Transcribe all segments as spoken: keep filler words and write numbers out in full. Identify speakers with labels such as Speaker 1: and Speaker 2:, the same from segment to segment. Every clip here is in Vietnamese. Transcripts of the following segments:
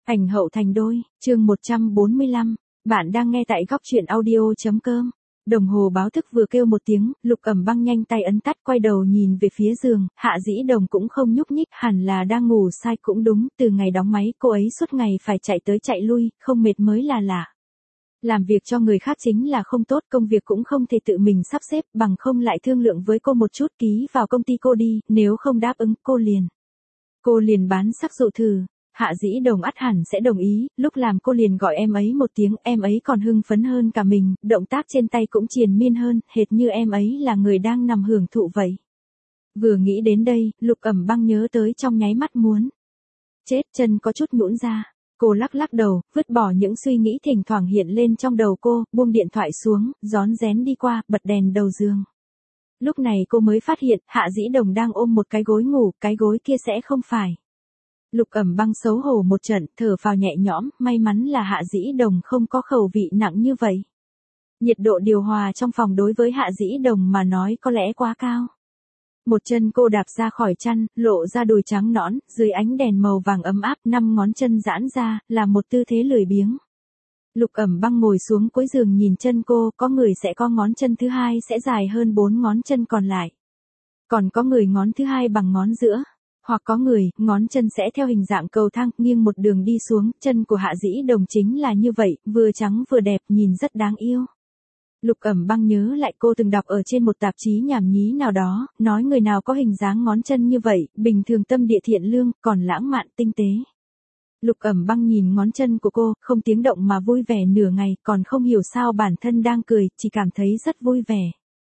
Speaker 1: Ảnh hậu thành đôi, chương một trăm bốn mươi lăm, bạn đang nghe tại góc truyện audio.com. Đồng hồ báo thức vừa kêu một tiếng, Lục Cẩm Băng nhanh tay ấn tắt, quay đầu nhìn về phía giường, Hạ Dĩ Đồng cũng không nhúc nhích, hẳn là đang ngủ sai cũng đúng, từ ngày đóng máy cô ấy suốt ngày phải chạy tới chạy lui, không mệt mới là lạ. Làm việc cho người khác chính là không tốt, công việc cũng không thể tự mình sắp xếp, bằng không lại thương lượng với cô một chút, ký vào công ty cô đi, nếu không đáp ứng cô liền. Cô liền bán sắc dụ thử. Hạ Dĩ Đồng ắt hẳn sẽ đồng ý, lúc làm cô liền gọi em ấy một tiếng, em ấy còn hưng phấn hơn cả mình, động tác trên tay cũng triền miên hơn, hệt như em ấy là người đang nằm hưởng thụ vậy. Vừa nghĩ đến đây, Lục Cẩm Băng nhớ tới trong nháy mắt muốn chết, chân có chút nhũn ra. Cô lắc lắc đầu, vứt bỏ những suy nghĩ thỉnh thoảng hiện lên trong đầu cô, buông điện thoại xuống, rón rén đi qua, bật đèn đầu giường. Lúc này cô mới phát hiện, Hạ Dĩ Đồng đang ôm một cái gối ngủ, cái gối kia sẽ không phải. Lục Cẩm Băng xấu hổ một trận, thở phào nhẹ nhõm, may mắn là Hạ Dĩ Đồng không có khẩu vị nặng như vậy. Nhiệt độ điều hòa trong phòng đối với Hạ Dĩ Đồng mà nói có lẽ quá cao. Một chân cô đạp ra khỏi chăn, lộ ra đùi trắng nõn, dưới ánh đèn màu vàng ấm áp, năm ngón chân giãn ra, là một tư thế lười biếng. Lục Cẩm Băng ngồi xuống cuối giường nhìn chân cô, có người sẽ có ngón chân thứ hai sẽ dài hơn bốn ngón chân còn lại. Còn có người ngón thứ hai bằng ngón giữa. Hoặc có người, ngón chân sẽ theo hình dạng cầu thang, nghiêng một đường đi xuống, chân của Hạ Dĩ Đồng chính là như vậy, vừa trắng vừa đẹp, nhìn rất đáng yêu. Lục Cẩm Băng nhớ lại cô từng đọc ở trên một tạp chí nhảm nhí nào đó, nói người nào có hình dáng ngón chân như vậy, bình thường tâm địa thiện lương, còn lãng mạn tinh tế. Lục Cẩm Băng nhìn ngón chân của cô, không tiếng động mà vui vẻ nửa ngày, còn không hiểu sao bản thân đang cười, chỉ cảm thấy rất vui vẻ.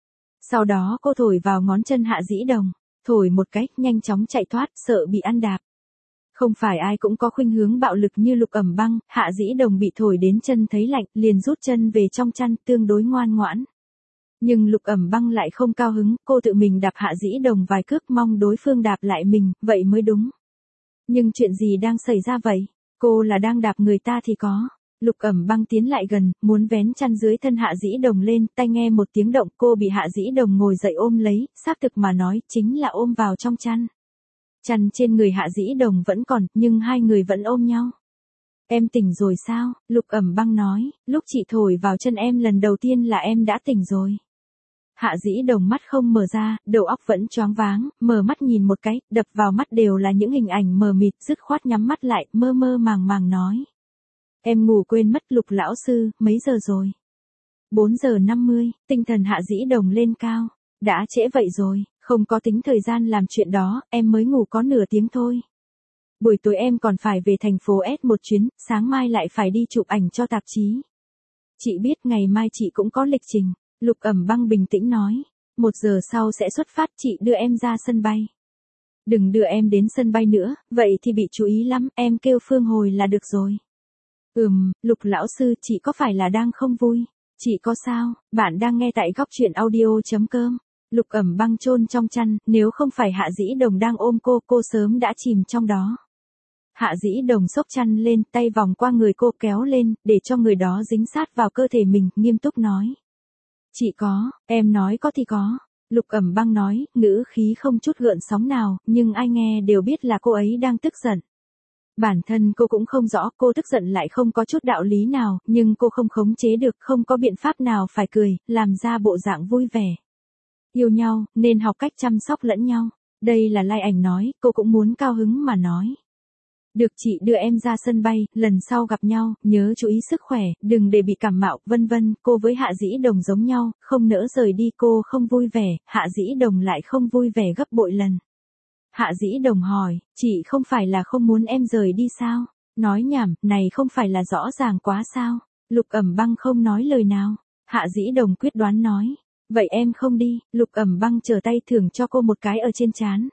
Speaker 1: Sau đó cô thổi vào ngón chân Hạ Dĩ Đồng. Thổi một cái, nhanh chóng chạy thoát, sợ bị ăn đạp. Không phải ai cũng có khuynh hướng bạo lực như Lục Cẩm Băng, Hạ Dĩ Đồng bị thổi đến chân thấy lạnh, liền rút chân về trong chăn, tương đối ngoan ngoãn. Nhưng Lục Cẩm Băng lại không cao hứng, cô tự mình đạp Hạ Dĩ Đồng vài cước, mong đối phương đạp lại mình, vậy mới đúng. Nhưng chuyện gì đang xảy ra vậy? Cô là đang đạp người ta thì có. Lục Cẩm Băng tiến lại gần, muốn vén chăn dưới thân Hạ Dĩ Đồng lên, tai nghe một tiếng động, cô bị Hạ Dĩ Đồng ngồi dậy ôm lấy, xác thực mà nói, chính là ôm vào trong chăn. Chăn trên người Hạ Dĩ Đồng vẫn còn, nhưng hai người vẫn ôm nhau. Em tỉnh rồi sao? Lục Cẩm Băng nói, lúc chị thổi vào chân em lần đầu tiên là em đã tỉnh rồi. Hạ Dĩ Đồng mắt không mở ra, đầu óc vẫn choáng váng, mở mắt nhìn một cái, đập vào mắt đều là những hình ảnh mờ mịt, dứt khoát nhắm mắt lại, mơ mơ màng màng nói. Em ngủ quên mất Lục lão sư, mấy giờ rồi? bốn giờ năm mươi, tinh thần Hạ Dĩ Đồng lên cao. Đã trễ vậy rồi, không có tính thời gian làm chuyện đó, em mới ngủ có nửa tiếng thôi. Buổi tối em còn phải về thành phố S một chuyến, sáng mai lại phải đi chụp ảnh cho tạp chí. Chị biết ngày mai chị cũng có lịch trình. Lục Cẩm Băng bình tĩnh nói. Một giờ sau sẽ xuất phát, chị đưa em ra sân bay. Đừng đưa em đến sân bay nữa, vậy thì bị chú ý lắm, em kêu Phương hồi là được rồi. Ừm, Lục lão sư, chị có phải là đang không vui? Chị có sao? Bạn đang nghe tại góc truyện audio.com. Lục Cẩm Băng chôn trong chăn, nếu không phải Hạ Dĩ Đồng đang ôm cô, cô sớm đã chìm trong đó. Hạ Dĩ Đồng xốc chăn lên, tay vòng qua người cô kéo lên, để cho người đó dính sát vào cơ thể mình, nghiêm túc nói. Chị có, em nói có thì có. Lục Cẩm Băng nói, ngữ khí không chút gợn sóng nào, nhưng ai nghe đều biết là cô ấy đang tức giận. Bản thân cô cũng không rõ, cô tức giận lại không có chút đạo lý nào, nhưng cô không khống chế được, không có biện pháp nào phải cười, làm ra bộ dạng vui vẻ. Yêu nhau, nên học cách chăm sóc lẫn nhau. Đây là Lai Ảnh nói, cô cũng muốn cao hứng mà nói. Được, chị đưa em ra sân bay, lần sau gặp nhau, nhớ chú ý sức khỏe, đừng để bị cảm mạo, vân vân. Cô với Hạ Dĩ Đồng giống nhau, không nỡ rời đi, cô không vui vẻ, Hạ Dĩ Đồng lại không vui vẻ gấp bội lần. Hạ Dĩ Đồng hỏi, chị không phải là không muốn em rời đi sao? Nói nhảm, này không phải là rõ ràng quá sao? Lục Cẩm Băng không nói lời nào. Hạ Dĩ Đồng quyết đoán nói, vậy em không đi. Lục Cẩm Băng trở tay thưởng cho cô một cái ở trên trán.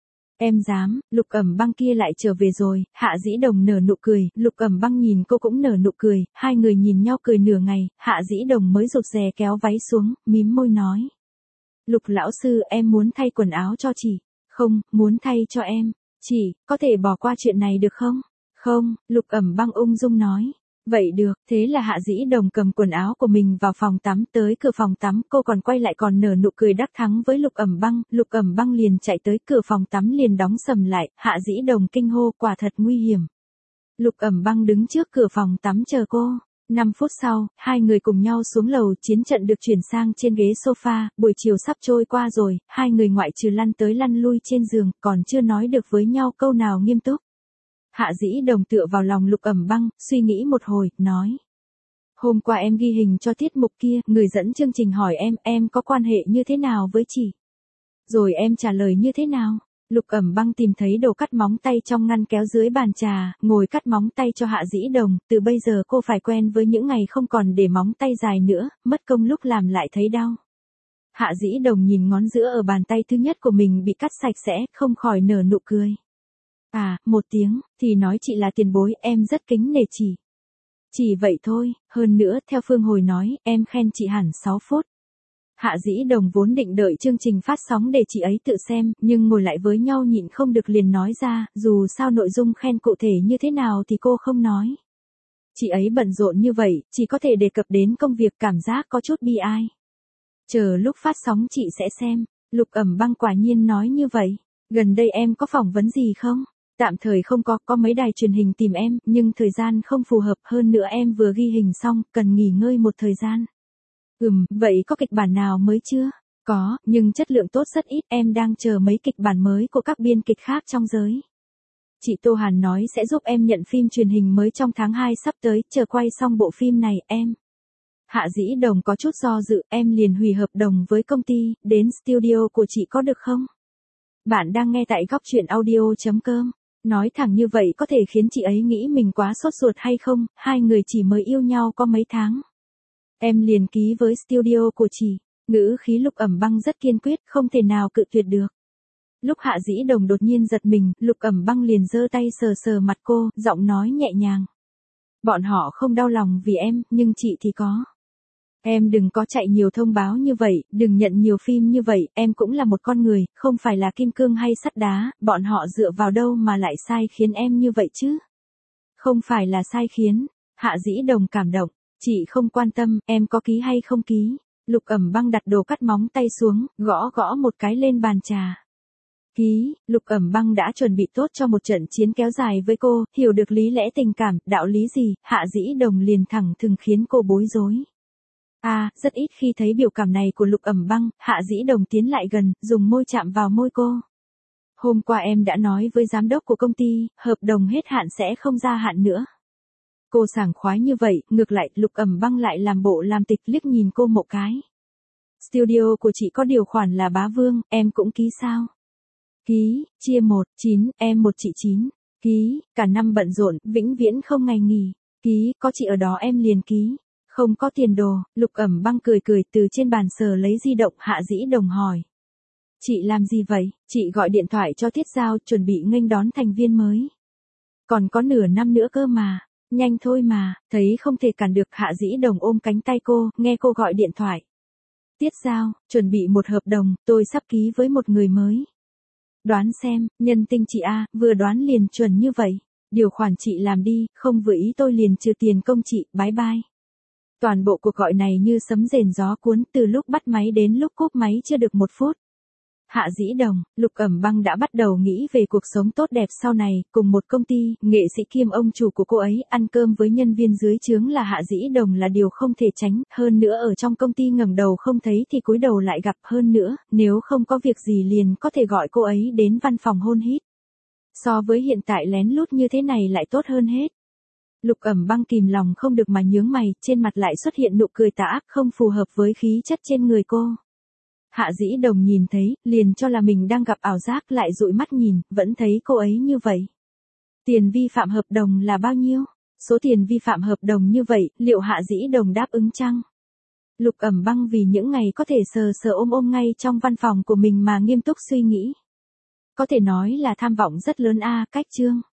Speaker 1: Em dám. Lục Cẩm Băng kia lại trở về rồi. Hạ Dĩ Đồng nở nụ cười, Lục Cẩm Băng nhìn cô cũng nở nụ cười, hai người nhìn nhau cười nửa ngày, Hạ Dĩ Đồng mới rụt rè kéo váy xuống, mím môi nói. Lục lão sư, em muốn thay quần áo cho chị. Không, muốn thay cho em. Chị, có thể bỏ qua chuyện này được không? Không, Lục Cẩm Băng ung dung nói. Vậy được, thế là Hạ Dĩ Đồng cầm quần áo của mình vào phòng tắm, tới cửa phòng tắm, cô còn quay lại còn nở nụ cười đắc thắng với Lục Cẩm Băng, Lục Cẩm Băng liền chạy tới cửa phòng tắm liền đóng sầm lại, Hạ Dĩ Đồng kinh hô, quả thật nguy hiểm. Lục Ẩm Băng đứng trước cửa phòng tắm chờ cô. năm phút sau, hai người cùng nhau xuống lầu, chiến trận được chuyển sang trên ghế sofa, buổi chiều sắp trôi qua rồi, hai người ngoại trừ lăn tới lăn lui trên giường, còn chưa nói được với nhau câu nào nghiêm túc. Hạ Dĩ Đồng tựa vào lòng Lục Ẩm Băng, suy nghĩ một hồi, nói. Hôm qua em ghi hình cho tiết mục kia, người dẫn chương trình hỏi em, em có quan hệ như thế nào với chị? Rồi em trả lời như thế nào? Lục Ẩm Băng tìm thấy đồ cắt móng tay trong ngăn kéo dưới bàn trà, ngồi cắt móng tay cho Hạ Dĩ Đồng, từ bây giờ cô phải quen với những ngày không còn để móng tay dài nữa, mất công lúc làm lại thấy đau. Hạ Dĩ Đồng nhìn ngón giữa ở bàn tay thứ nhất của mình bị cắt sạch sẽ, không khỏi nở nụ cười. À, một tiếng, thì nói chị là tiền bối, em rất kính nể chị. Chỉ vậy thôi, hơn nữa, theo Phương Hồi nói, em khen chị hẳn sáu phút. Hạ Dĩ Đồng vốn định đợi chương trình phát sóng để chị ấy tự xem, nhưng ngồi lại với nhau nhịn không được liền nói ra, dù sao nội dung khen cụ thể như thế nào thì cô không nói. Chị ấy bận rộn như vậy, chỉ có thể đề cập đến công việc, cảm giác có chút bi ai. Chờ lúc phát sóng chị sẽ xem. Lục Ẩm Băng quả nhiên nói như vậy. Gần đây em có phỏng vấn gì không? Tạm thời không có, có mấy đài truyền hình tìm em, nhưng thời gian không phù hợp, hơn nữa em vừa ghi hình xong, cần nghỉ ngơi một thời gian. Ừm, vậy có kịch bản nào mới chưa? Có, nhưng chất lượng tốt rất ít, em đang chờ mấy kịch bản mới của các biên kịch khác trong giới. Chị Tô Hàn nói sẽ giúp em nhận phim truyền hình mới trong tháng hai sắp tới, chờ quay xong bộ phim này, em. Hạ Dĩ Đồng có chút do dự, em liền hủy hợp đồng với công ty, đến studio của chị có được không? Bạn đang nghe tại góc truyện audio chấm com. Nói thẳng như vậy có thể khiến chị ấy nghĩ mình quá sốt ruột hay không, hai người chỉ mới yêu nhau có mấy tháng. Em liền ký với studio của chị, ngữ khí Lục Ẩm Băng rất kiên quyết, không thể nào cự tuyệt được. Lúc Hạ Dĩ Đồng đột nhiên giật mình, Lục Ẩm Băng liền giơ tay sờ sờ mặt cô, giọng nói nhẹ nhàng. Bọn họ không đau lòng vì em, nhưng chị thì có. Em đừng có chạy nhiều thông báo như vậy, đừng nhận nhiều phim như vậy, em cũng là một con người, không phải là kim cương hay sắt đá, bọn họ dựa vào đâu mà lại sai khiến em như vậy chứ? Không phải là sai khiến, Hạ Dĩ Đồng cảm động, chị không quan tâm, em có ký hay không ký. Lục Ẩm Băng đặt đồ cắt móng tay xuống, gõ gõ một cái lên bàn trà. Ký, Lục Ẩm Băng đã chuẩn bị tốt cho một trận chiến kéo dài với cô, hiểu được lý lẽ tình cảm, đạo lý gì, Hạ Dĩ Đồng liền thẳng thừng khiến cô bối rối. À, rất ít khi thấy biểu cảm này của Lục Ẩm Băng, Hạ Dĩ Đồng tiến lại gần, dùng môi chạm vào môi cô. Hôm qua em đã nói với giám đốc của công ty, hợp đồng hết hạn sẽ không gia hạn nữa. Cô sảng khoái như vậy, ngược lại, Lục Ẩm Băng lại làm bộ làm tịch liếc nhìn cô một cái. Studio của chị có điều khoản là bá vương, em cũng ký sao? Ký, chia một, chín, em một chị chín. Ký, cả năm bận rộn, vĩnh viễn không ngày nghỉ. Ký, có chị ở đó em liền ký. Không có tiền đồ, Lục Ẩm Băng cười cười từ trên bàn sờ lấy di động. Hạ Dĩ Đồng hỏi. Chị làm gì vậy? Chị gọi điện thoại cho Tiết Giao, chuẩn bị nghênh đón thành viên mới. Còn có nửa năm nữa cơ mà. Nhanh thôi mà, thấy không thể cản được. Hạ Dĩ Đồng ôm cánh tay cô, nghe cô gọi điện thoại. Tiết Giao, chuẩn bị một hợp đồng, tôi sắp ký với một người mới. Đoán xem, nhân tinh chị A, vừa đoán liền chuẩn như vậy. Điều khoản chị làm đi, không vừa ý tôi liền trừ tiền công chị, bye bye. Toàn bộ cuộc gọi này như sấm rền gió cuốn, từ lúc bắt máy đến lúc cúp máy chưa được một phút. Hạ Dĩ Đồng, Lục Ẩm Băng đã bắt đầu nghĩ về cuộc sống tốt đẹp sau này, cùng một công ty, nghệ sĩ kiêm ông chủ của cô ấy, ăn cơm với nhân viên dưới trướng là Hạ Dĩ Đồng là điều không thể tránh, hơn nữa ở trong công ty ngẩng đầu không thấy thì cúi đầu lại gặp, hơn nữa, nếu không có việc gì liền có thể gọi cô ấy đến văn phòng hôn hít. So với hiện tại lén lút như thế này lại tốt hơn hết. Lục Ẩm Băng kìm lòng không được mà nhướng mày, trên mặt lại xuất hiện nụ cười tà ác không phù hợp với khí chất trên người cô. Hạ Dĩ Đồng nhìn thấy, liền cho là mình đang gặp ảo giác, lại dụi mắt nhìn, vẫn thấy cô ấy như vậy. Tiền vi phạm hợp đồng là bao nhiêu? Số tiền vi phạm hợp đồng như vậy, liệu Hạ Dĩ Đồng đáp ứng chăng? Lục Ẩm Băng vì những ngày có thể sờ sờ ôm ôm ngay trong văn phòng của mình mà nghiêm túc suy nghĩ. Có thể nói là tham vọng rất lớn a, cách chương.